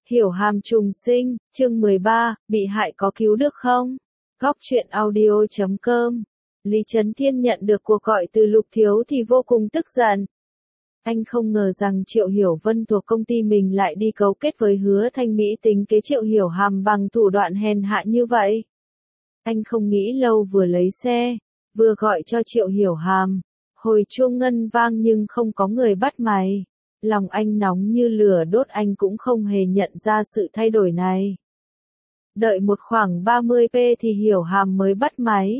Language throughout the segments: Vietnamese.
Hiểu hàm trùng sinh, chương 13, bị hại có cứu được không? Góc truyện audio.com. Lý Chấn Thiên nhận được cuộc gọi từ Lục Thiếu thì vô cùng tức giận. Anh không ngờ rằng Triệu Hiểu Vân thuộc công ty mình lại đi cấu kết với Hứa Thanh Mỹ tính kế Triệu Hiểu Hàm bằng thủ đoạn hèn hạ như vậy. Anh không nghĩ lâu, vừa lấy xe, vừa gọi cho Triệu Hiểu Hàm. Hồi chuông ngân vang nhưng không có người bắt máy. Lòng anh nóng như lửa đốt, anh cũng không hề nhận ra sự thay đổi này. Đợi một khoảng 30 phút thì Hiểu Hàm mới bắt máy.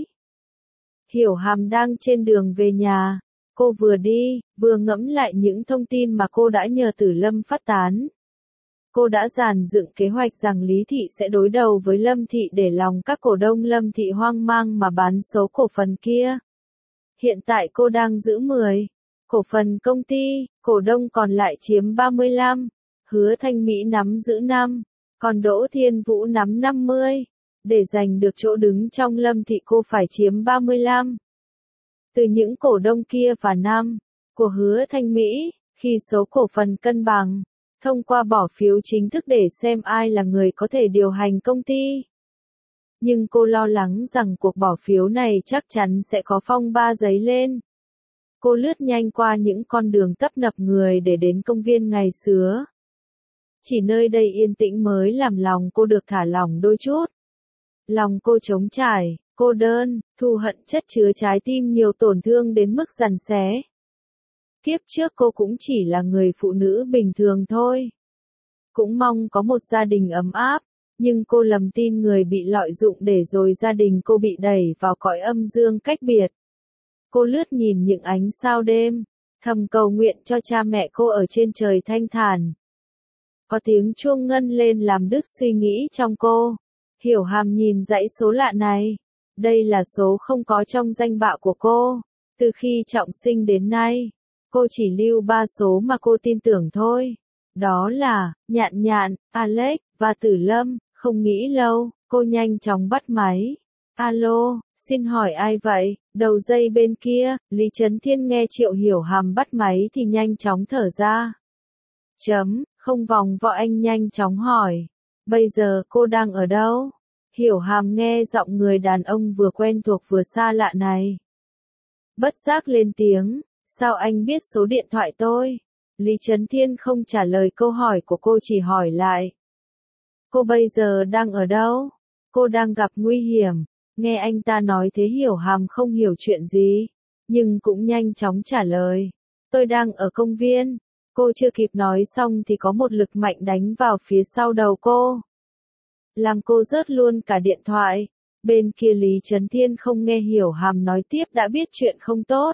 Hiểu Hàm đang trên đường về nhà. Cô vừa đi, vừa ngẫm lại những thông tin mà cô đã nhờ Tử Lâm phát tán. Cô đã dàn dựng kế hoạch rằng Lý Thị sẽ đối đầu với Lâm Thị để lòng các cổ đông Lâm Thị hoang mang mà bán số cổ phần kia. Hiện tại cô đang giữ 10 cổ phần công ty, cổ đông còn lại chiếm 35, Hứa Thanh Mỹ nắm giữ 5, còn Đỗ Thiên Vũ nắm 50. Để giành được chỗ đứng trong Lâm Thị cô phải chiếm 35. Từ những cổ đông kia và 5 của Hứa Thanh Mỹ, khi số cổ phần cân bằng, thông qua bỏ phiếu chính thức để xem ai là người có thể điều hành công ty. Nhưng cô lo lắng rằng cuộc bỏ phiếu này chắc chắn sẽ có phong ba dấy lên. Cô lướt nhanh qua những con đường tấp nập người để đến công viên ngày xưa. Chỉ nơi đây yên tĩnh mới làm lòng cô được thả lỏng đôi chút. Lòng cô trống trải, cô đơn, thù hận chất chứa trái tim nhiều tổn thương đến mức giằn xé. Kiếp trước cô cũng chỉ là người phụ nữ bình thường thôi. Cũng mong có một gia đình ấm áp, nhưng cô lầm tin người bị lợi dụng để rồi gia đình cô bị đẩy vào cõi âm dương cách biệt. Cô lướt nhìn những ánh sao đêm, thầm cầu nguyện cho cha mẹ cô ở trên trời thanh thản. Có tiếng chuông ngân lên làm đứt suy nghĩ trong cô. Hiểu Hàm nhìn dãy số lạ này. Đây là số không có trong danh bạ của cô. Từ khi trọng sinh đến nay, cô chỉ lưu 3 số mà cô tin tưởng thôi. Đó là Nhạn Nhạn, Alex và Tử Lâm. Không nghĩ lâu, cô nhanh chóng bắt máy. Alo, xin hỏi ai vậy? Đầu dây bên kia, Lý Chấn Thiên nghe Triệu Hiểu Hàm bắt máy thì nhanh chóng thở ra. Không vòng vo, anh nhanh chóng hỏi. Bây giờ cô đang ở đâu? Hiểu Hàm nghe giọng người đàn ông vừa quen thuộc vừa xa lạ này. Bất giác lên tiếng, sao anh biết số điện thoại tôi? Lý Chấn Thiên không trả lời câu hỏi của cô, chỉ hỏi lại. Cô bây giờ đang ở đâu? Cô đang gặp nguy hiểm. Nghe anh ta nói thế Hiểu Hàm không hiểu chuyện gì, nhưng cũng nhanh chóng trả lời. Tôi đang ở công viên. Cô chưa kịp nói xong thì có một lực mạnh đánh vào phía sau đầu cô. Làm cô rớt luôn cả điện thoại. Bên kia Lý Chấn Thiên không nghe Hiểu Hàm nói tiếp đã biết chuyện không tốt.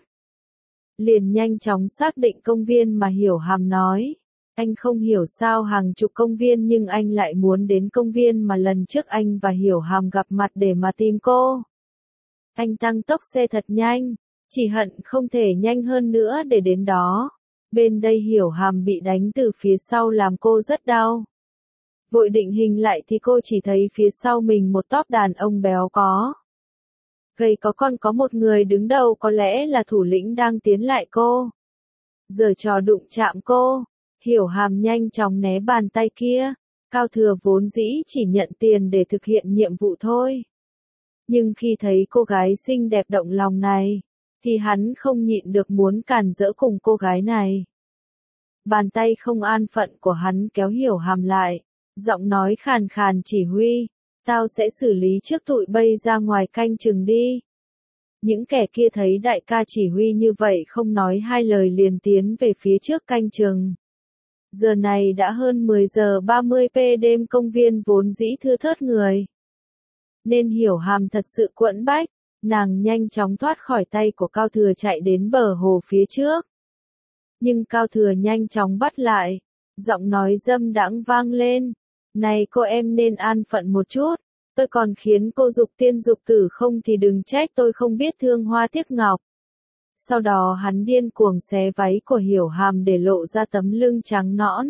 Liền nhanh chóng xác định công viên mà Hiểu Hàm nói. Anh không hiểu sao hàng chục công viên nhưng anh lại muốn đến công viên mà lần trước anh và Hiểu Hàm gặp mặt để mà tìm cô. Anh tăng tốc xe thật nhanh, chỉ hận không thể nhanh hơn nữa để đến đó. Bên đây Hiểu Hàm bị đánh từ phía sau làm cô rất đau. Vội định hình lại thì cô chỉ thấy phía sau mình một tốp đàn ông béo có gầy còn có một người đứng đầu, có lẽ là thủ lĩnh đang tiến lại cô. Giở trò đụng chạm cô. Hiểu Hàm nhanh chóng né bàn tay kia. Cao Thừa vốn dĩ chỉ nhận tiền để thực hiện nhiệm vụ thôi. Nhưng khi thấy cô gái xinh đẹp động lòng này, thì hắn không nhịn được muốn càn rỡ cùng cô gái này. Bàn tay không an phận của hắn kéo Hiểu Hàm lại, giọng nói khàn khàn chỉ huy, tao sẽ xử lý trước tụi bây ra ngoài canh chừng đi. Những kẻ kia thấy đại ca chỉ huy như vậy không nói hai lời liền tiến về phía trước canh chừng. Giờ này đã hơn 10 giờ 30 đêm, công viên vốn dĩ thưa thớt người. Nên Hiểu Hàm thật sự quẫn bách, nàng nhanh chóng thoát khỏi tay của Cao Thừa chạy đến bờ hồ phía trước. Nhưng Cao Thừa nhanh chóng bắt lại, giọng nói dâm đãng vang lên. Này cô em nên an phận một chút, tôi còn khiến cô dục tiên dục tử không thì đừng trách tôi không biết thương hoa tiếc ngọc. Sau đó hắn điên cuồng xé váy của Hiểu Hàm để lộ ra tấm lưng trắng nõn.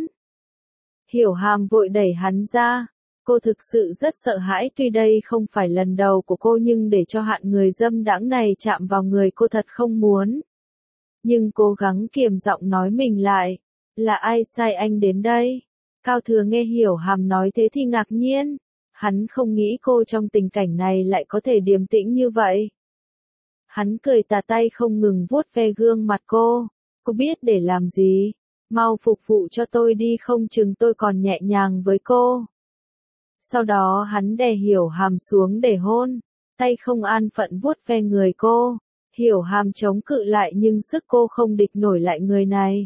Hiểu Hàm vội đẩy hắn ra. Cô thực sự rất sợ hãi, tuy đây không phải lần đầu của cô nhưng để cho hạng người dâm đãng này chạm vào người cô thật không muốn. Nhưng cố gắng kiềm giọng nói mình lại. Là ai sai anh đến đây? Cao Thừa nghe Hiểu Hàm nói thế thì ngạc nhiên. Hắn không nghĩ cô trong tình cảnh này lại có thể điềm tĩnh như vậy. Hắn cười tà tay không ngừng vuốt ve gương mặt cô. Cô biết để làm gì? Mau phục vụ cho tôi đi, không chừng tôi còn nhẹ nhàng với cô. Sau đó hắn đè Hiểu Hàm xuống để hôn. Tay không an phận vuốt ve người cô. Hiểu Hàm chống cự lại nhưng sức cô không địch nổi lại người này.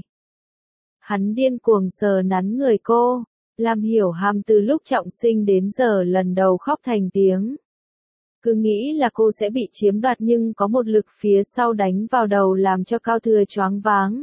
Hắn điên cuồng sờ nắn người cô. Làm Hiểu Hàm từ lúc trọng sinh đến giờ lần đầu khóc thành tiếng. Cứ nghĩ là cô sẽ bị chiếm đoạt nhưng có một lực phía sau đánh vào đầu làm cho Cao Thừa choáng váng.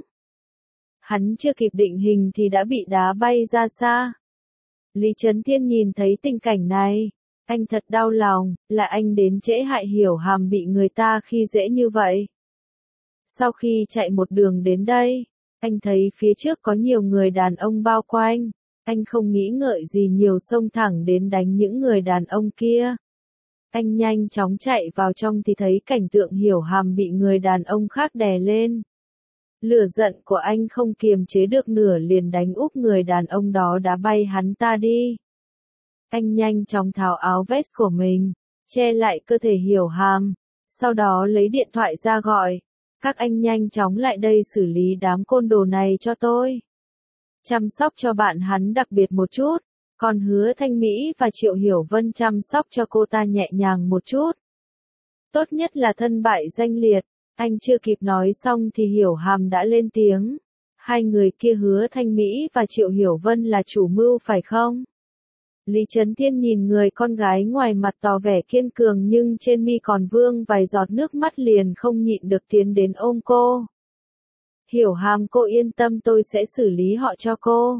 Hắn chưa kịp định hình thì đã bị đá bay ra xa. Lý Chấn Thiên nhìn thấy tình cảnh này. Anh thật đau lòng, là anh đến trễ hại Hiểu Hàm bị người ta khi dễ như vậy. Sau khi chạy một đường đến đây, anh thấy phía trước có nhiều người đàn ông bao quanh. Anh không nghĩ ngợi gì nhiều xông thẳng đến đánh những người đàn ông kia. Anh nhanh chóng chạy vào trong thì thấy cảnh tượng Hiểu Hàm bị người đàn ông khác đè lên. Lửa giận của anh không kiềm chế được nửa liền đánh úp người đàn ông đó đá bay hắn ta đi. Anh nhanh chóng tháo áo vest của mình, che lại cơ thể Hiểu Hàm, sau đó lấy điện thoại ra gọi. Các anh nhanh chóng lại đây xử lý đám côn đồ này cho tôi. Chăm sóc cho bạn hắn đặc biệt một chút, còn Hứa Thanh Mỹ và Triệu Hiểu Vân chăm sóc cho cô ta nhẹ nhàng một chút. Tốt nhất là thân bại danh liệt. Anh chưa kịp nói xong thì Hiểu Hàm đã lên tiếng. Hai người kia Hứa Thanh Mỹ và Triệu Hiểu Vân là chủ mưu phải không? Lý Chấn Thiên nhìn người con gái ngoài mặt tỏ vẻ kiên cường nhưng trên mi còn vương vài giọt nước mắt liền không nhịn được tiến đến ôm cô. Hiểu Hàm, cô yên tâm, tôi sẽ xử lý họ cho cô.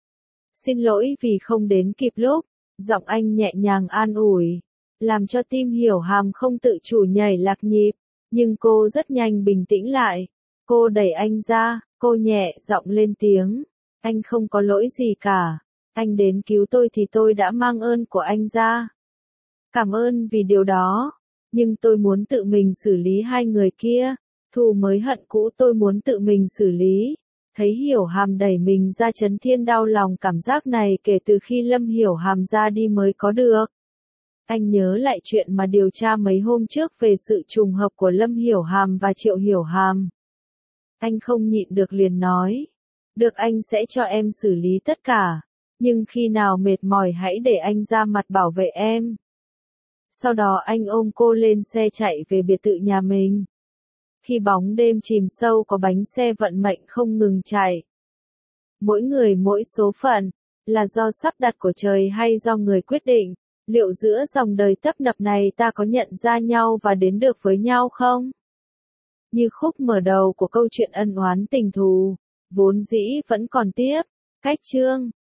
Xin lỗi vì không đến kịp lúc. Giọng anh nhẹ nhàng an ủi, làm cho tim Hiểu Hàm không tự chủ nhảy lạc nhịp. Nhưng cô rất nhanh bình tĩnh lại. Cô đẩy anh ra, cô nhẹ giọng lên tiếng. Anh không có lỗi gì cả. Anh đến cứu tôi thì tôi đã mang ơn của anh ra. Cảm ơn vì điều đó. Nhưng tôi muốn tự mình xử lý hai người kia. Thù mới hận cũ tôi muốn tự mình xử lý. Thấy Hiểu Hàm đẩy mình ra, Chấn Thiên đau lòng cảm giác này kể từ khi Lâm Hiểu Hàm ra đi mới có được. Anh nhớ lại chuyện mà điều tra mấy hôm trước về sự trùng hợp của Lâm Hiểu Hàm và Triệu Hiểu Hàm. Anh không nhịn được liền nói. Được, anh sẽ cho em xử lý tất cả. Nhưng khi nào mệt mỏi hãy để anh ra mặt bảo vệ em. Sau đó anh ôm cô lên xe chạy về biệt thự nhà mình. Khi bóng đêm chìm sâu có bánh xe vận mệnh không ngừng chạy. Mỗi người mỗi số phận, là do sắp đặt của trời hay do người quyết định. Liệu giữa dòng đời tấp nập này ta có nhận ra nhau và đến được với nhau không? Như khúc mở đầu của câu chuyện ân oán tình thù, vốn dĩ vẫn còn tiếp. Cách chương